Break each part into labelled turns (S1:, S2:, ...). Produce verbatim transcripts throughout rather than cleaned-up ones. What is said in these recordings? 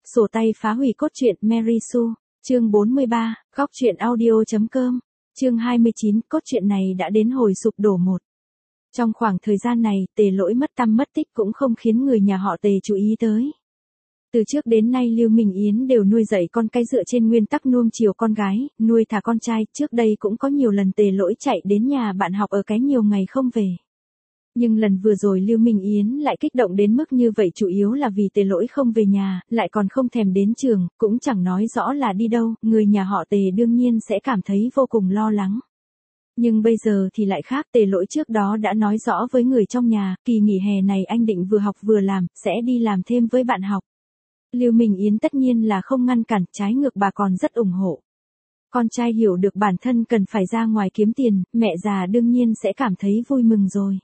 S1: Sổ tay phá hủy cốt truyện Mary Sue, chương bốn mươi ba, góc truyện audio.com, chương hai mươi chín, cốt truyện này đã đến hồi sụp đổ một. Trong khoảng thời gian này, Tề Lỗi mất tăm mất tích cũng không khiến người nhà họ Tề chú ý tới. Từ trước đến nay Lưu Minh Yến đều nuôi dạy con cái dựa trên nguyên tắc nuông chiều con gái, nuôi thả con trai, trước đây cũng có nhiều lần Tề Lỗi chạy đến nhà bạn học ở cái nhiều ngày không về. Nhưng lần vừa rồi Lưu Minh Yến lại kích động đến mức như vậy chủ yếu là vì Tề Lỗi không về nhà, lại còn không thèm đến trường, cũng chẳng nói rõ là đi đâu, người nhà họ Tề đương nhiên sẽ cảm thấy vô cùng lo lắng. Nhưng bây giờ thì lại khác, Tề Lỗi trước đó đã nói rõ với người trong nhà, kỳ nghỉ hè này anh định vừa học vừa làm, sẽ đi làm thêm với bạn học. Lưu Minh Yến tất nhiên là không ngăn cản, trái ngược bà còn rất ủng hộ. Con trai hiểu được bản thân cần phải ra ngoài kiếm tiền, mẹ già đương nhiên sẽ cảm thấy vui mừng rồi.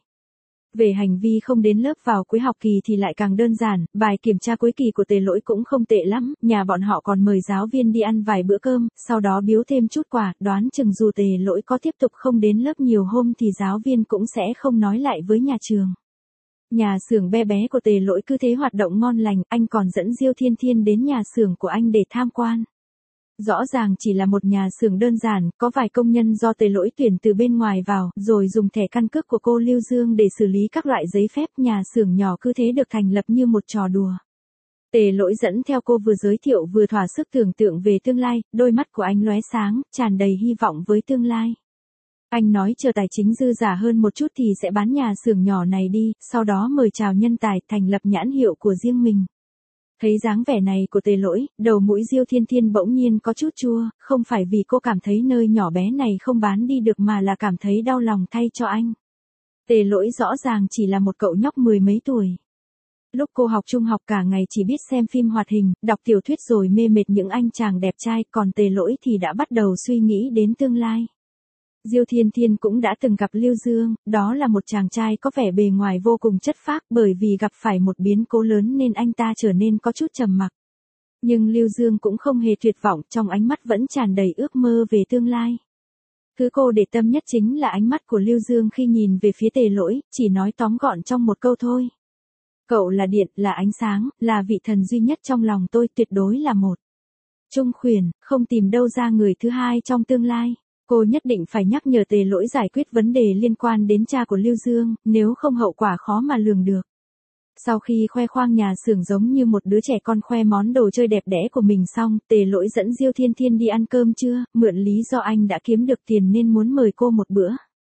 S1: Về hành vi không đến lớp vào cuối học kỳ thì lại càng đơn giản, bài kiểm tra cuối kỳ của Tề Lỗi cũng không tệ lắm, nhà bọn họ còn mời giáo viên đi ăn vài bữa cơm, sau đó biếu thêm chút quà, đoán chừng dù Tề Lỗi có tiếp tục không đến lớp nhiều hôm thì giáo viên cũng sẽ không nói lại với nhà trường. Nhà xưởng bé bé của Tề Lỗi cứ thế hoạt động ngon lành, anh còn dẫn Diêu Thiên Thiên đến nhà xưởng của anh để tham quan. Rõ ràng chỉ là một nhà xưởng đơn giản, có vài công nhân do Tề Lỗi tuyển từ bên ngoài vào, rồi dùng thẻ căn cước của cô Lưu Dương để xử lý các loại giấy phép, nhà xưởng nhỏ cứ thế được thành lập như một trò đùa. Tề Lỗi dẫn theo cô vừa giới thiệu vừa thỏa sức tưởng tượng về tương lai, đôi mắt của anh lóe sáng, tràn đầy hy vọng với tương lai. Anh nói chờ tài chính dư giả hơn một chút thì sẽ bán nhà xưởng nhỏ này đi, sau đó mời chào nhân tài, thành lập nhãn hiệu của riêng mình. Thấy dáng vẻ này của Tề Lỗi, đầu mũi Diêu Thiên Thiên bỗng nhiên có chút chua, không phải vì cô cảm thấy nơi nhỏ bé này không bán đi được mà là cảm thấy đau lòng thay cho anh. Tề Lỗi rõ ràng chỉ là một cậu nhóc mười mấy tuổi. Lúc cô học trung học cả ngày chỉ biết xem phim hoạt hình, đọc tiểu thuyết rồi mê mệt những anh chàng đẹp trai, còn Tề Lỗi thì đã bắt đầu suy nghĩ đến tương lai. Diêu Thiên Thiên cũng đã từng gặp Lưu Dương, đó là một chàng trai có vẻ bề ngoài vô cùng chất phác, bởi vì gặp phải một biến cố lớn nên anh ta trở nên có chút trầm mặc. Nhưng Lưu Dương cũng không hề tuyệt vọng, trong ánh mắt vẫn tràn đầy ước mơ về tương lai. Thứ cô để tâm nhất chính là ánh mắt của Lưu Dương khi nhìn về phía Tề Lỗi, chỉ nói tóm gọn trong một câu thôi. Cậu là điện, là ánh sáng, là vị thần duy nhất trong lòng tôi, tuyệt đối là một. Trung khuyển, không tìm đâu ra người thứ hai trong tương lai. Cô nhất định phải nhắc nhở Tề Lỗi giải quyết vấn đề liên quan đến cha của Lưu Dương, nếu không hậu quả khó mà lường được. Sau khi khoe khoang nhà xưởng giống như một đứa trẻ con khoe món đồ chơi đẹp đẽ của mình xong, Tề Lỗi dẫn Diêu Thiên Thiên đi ăn cơm trưa, mượn lý do anh đã kiếm được tiền nên muốn mời cô một bữa.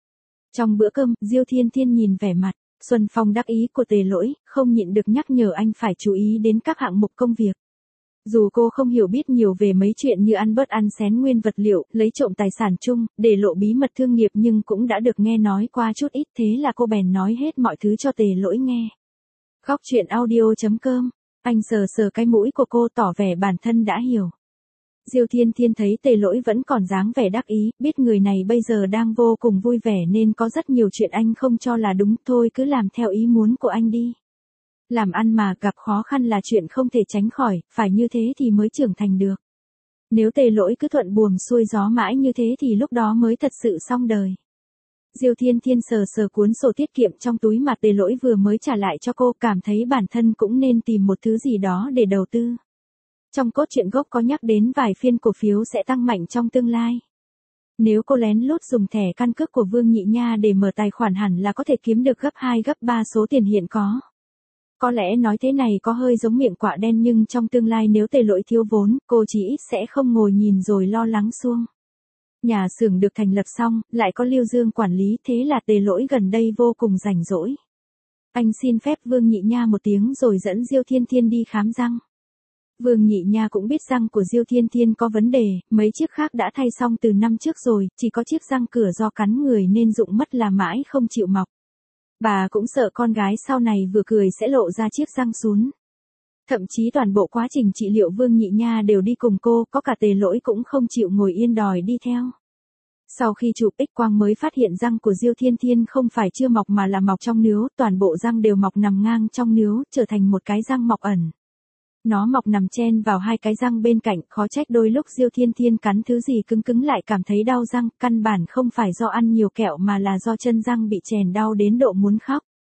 S1: Trong bữa cơm, Diêu Thiên Thiên nhìn vẻ mặt xuân phong đắc ý của Tề Lỗi, không nhịn được nhắc nhở anh phải chú ý đến các hạng mục công việc. Dù cô không hiểu biết nhiều về mấy chuyện như ăn bớt ăn xén nguyên vật liệu, lấy trộm tài sản chung, để lộ bí mật thương nghiệp nhưng cũng đã được nghe nói qua chút ít, thế là cô bèn nói hết mọi thứ cho Tề Lỗi nghe. Góc truyện audio.com, anh sờ sờ cái mũi của cô tỏ vẻ bản thân đã hiểu. Diêu Thiên Thiên thấy Tề Lỗi vẫn còn dáng vẻ đắc ý, biết người này bây giờ đang vô cùng vui vẻ nên có rất nhiều chuyện anh không cho là đúng, thôi cứ làm theo ý muốn của anh đi. Làm ăn mà gặp khó khăn là chuyện không thể tránh khỏi, phải như thế thì mới trưởng thành được. Nếu Tề Lỗi cứ thuận buồm xuôi gió mãi như thế thì lúc đó mới thật sự xong đời. Diêu Thiên Thiên sờ sờ cuốn sổ tiết kiệm trong túi mà Tề Lỗi vừa mới trả lại cho cô, cảm thấy bản thân cũng nên tìm một thứ gì đó để đầu tư. Trong cốt truyện gốc có nhắc đến vài phiên cổ phiếu sẽ tăng mạnh trong tương lai. Nếu cô lén lút dùng thẻ căn cước của Vương Nhị Nha để mở tài khoản hẳn là có thể kiếm được gấp hai gấp ba số tiền hiện có. Có lẽ nói thế này có hơi giống miệng quạ đen nhưng trong tương lai nếu Tề Lỗi thiếu vốn, cô chỉ ít sẽ không ngồi nhìn rồi lo lắng suông. Nhà xưởng được thành lập xong, lại có Lưu Dương quản lý, thế là Tề Lỗi gần đây vô cùng rảnh rỗi. Anh xin phép Vương Nhị Nha một tiếng rồi dẫn Diêu Thiên Thiên đi khám răng. Vương Nhị Nha cũng biết răng của Diêu Thiên Thiên có vấn đề, mấy chiếc khác đã thay xong từ năm trước rồi, chỉ có chiếc răng cửa do cắn người nên rụng mất là mãi không chịu mọc. Bà cũng sợ con gái sau này vừa cười sẽ lộ ra chiếc răng sún. Thậm chí toàn bộ quá trình trị liệu Vương Nhị Nha đều đi cùng cô, có cả Tề Lỗi cũng không chịu ngồi yên đòi đi theo. Sau khi chụp X quang mới phát hiện răng của Diêu Thiên Thiên không phải chưa mọc mà là mọc trong nướu, toàn bộ răng đều mọc nằm ngang trong nướu, trở thành một cái răng mọc ẩn. Nó mọc nằm chen vào hai cái răng bên cạnh, khó trách đôi lúc Diêu Thiên Thiên cắn thứ gì cứng cứng lại cảm thấy đau răng, căn bản không phải do ăn nhiều kẹo mà là do chân răng bị chèn đau đến độ muốn khóc.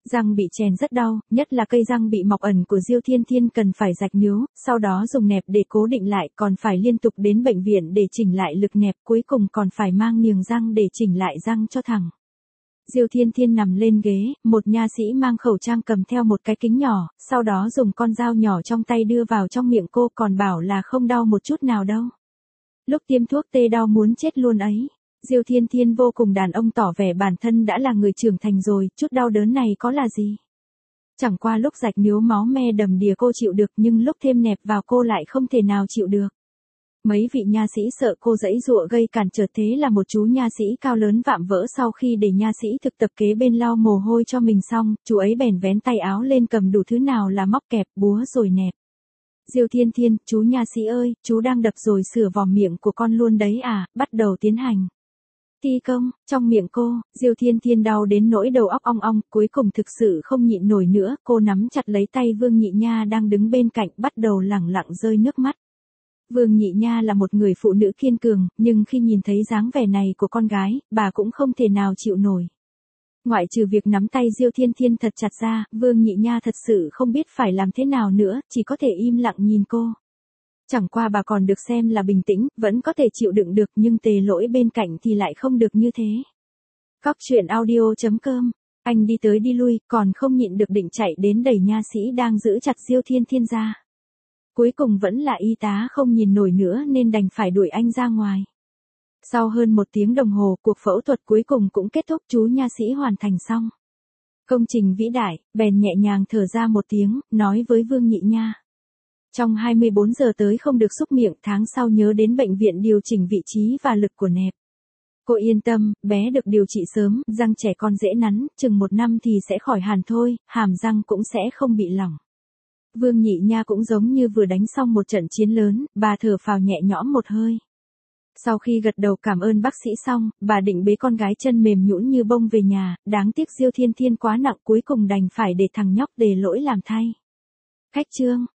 S1: Răng bị chèn rất đau, nhất là cây răng bị mọc ẩn của Diêu Thiên Thiên cần phải rạch níu, sau đó dùng nẹp để cố định lại, còn phải liên tục đến bệnh viện để chỉnh lại lực nẹp, cuối cùng còn phải mang niềng răng để chỉnh lại răng cho thẳng. Diêu Thiên Thiên nằm lên ghế, một nha sĩ mang khẩu trang cầm theo một cái kính nhỏ, sau đó dùng con dao nhỏ trong tay đưa vào trong miệng cô, còn bảo là không đau một chút nào đâu. Lúc tiêm thuốc tê đau muốn chết luôn ấy. Diêu Thiên Thiên vô cùng đàn ông tỏ vẻ bản thân đã là người trưởng thành rồi, chút đau đớn này có là gì. Chẳng qua lúc rạch níu máu me đầm đìa cô chịu được, nhưng lúc thêm nẹp vào cô lại không thể nào chịu được. Mấy vị nha sĩ sợ cô giãy giụa gây cản trở, thế là một chú nha sĩ cao lớn vạm vỡ sau khi để nha sĩ thực tập kế bên lau mồ hôi cho mình xong, chú ấy bèn vén tay áo lên cầm đủ thứ nào là móc kẹp, búa rồi nẹp. Diêu Thiên Thiên, chú nha sĩ ơi, chú đang đập rồi sửa vòm miệng của con luôn đấy à, bắt đầu tiến hành. Thi công, trong miệng cô, Diêu Thiên Thiên đau đến nỗi đầu óc ong ong, cuối cùng thực sự không nhịn nổi nữa, cô nắm chặt lấy tay Vương Nhị Nha đang đứng bên cạnh, bắt đầu lẳng lặng rơi nước mắt. Vương Nhị Nha là một người phụ nữ kiên cường, nhưng khi nhìn thấy dáng vẻ này của con gái, bà cũng không thể nào chịu nổi. Ngoại trừ việc nắm tay Diêu Thiên Thiên thật chặt ra, Vương Nhị Nha thật sự không biết phải làm thế nào nữa, chỉ có thể im lặng nhìn cô. Chẳng qua bà còn được xem là bình tĩnh, vẫn có thể chịu đựng được, nhưng Tề Lỗi bên cạnh thì lại không được như thế. Cóc truyện audio chấm com, anh đi tới đi lui, còn không nhịn được định chạy đến đẩy nha sĩ đang giữ chặt Diêu Thiên Thiên ra. Cuối cùng vẫn là y tá không nhìn nổi nữa nên đành phải đuổi anh ra ngoài. Sau hơn một tiếng đồng hồ, cuộc phẫu thuật cuối cùng cũng kết thúc, chú nha sĩ hoàn thành xong. Công trình vĩ đại, bèn nhẹ nhàng thở ra một tiếng, nói với Vương Nhị Nha. Trong hai mươi bốn giờ tới không được xúc miệng, tháng sau nhớ đến bệnh viện điều chỉnh vị trí và lực của nẹp. Cô yên tâm, bé được điều trị sớm, răng trẻ con dễ nắn, chừng một năm thì sẽ khỏi hẳn thôi, hàm răng cũng sẽ không bị lỏng. Vương Nhị Nha cũng giống như vừa đánh xong một trận chiến lớn, bà thở phào nhẹ nhõm một hơi. Sau khi gật đầu cảm ơn bác sĩ xong, bà định bế con gái chân mềm nhũn như bông về nhà, đáng tiếc Diêu Thiên Thiên quá nặng, cuối cùng đành phải để thằng nhóc Tề Lỗi làm thay. Khách trương.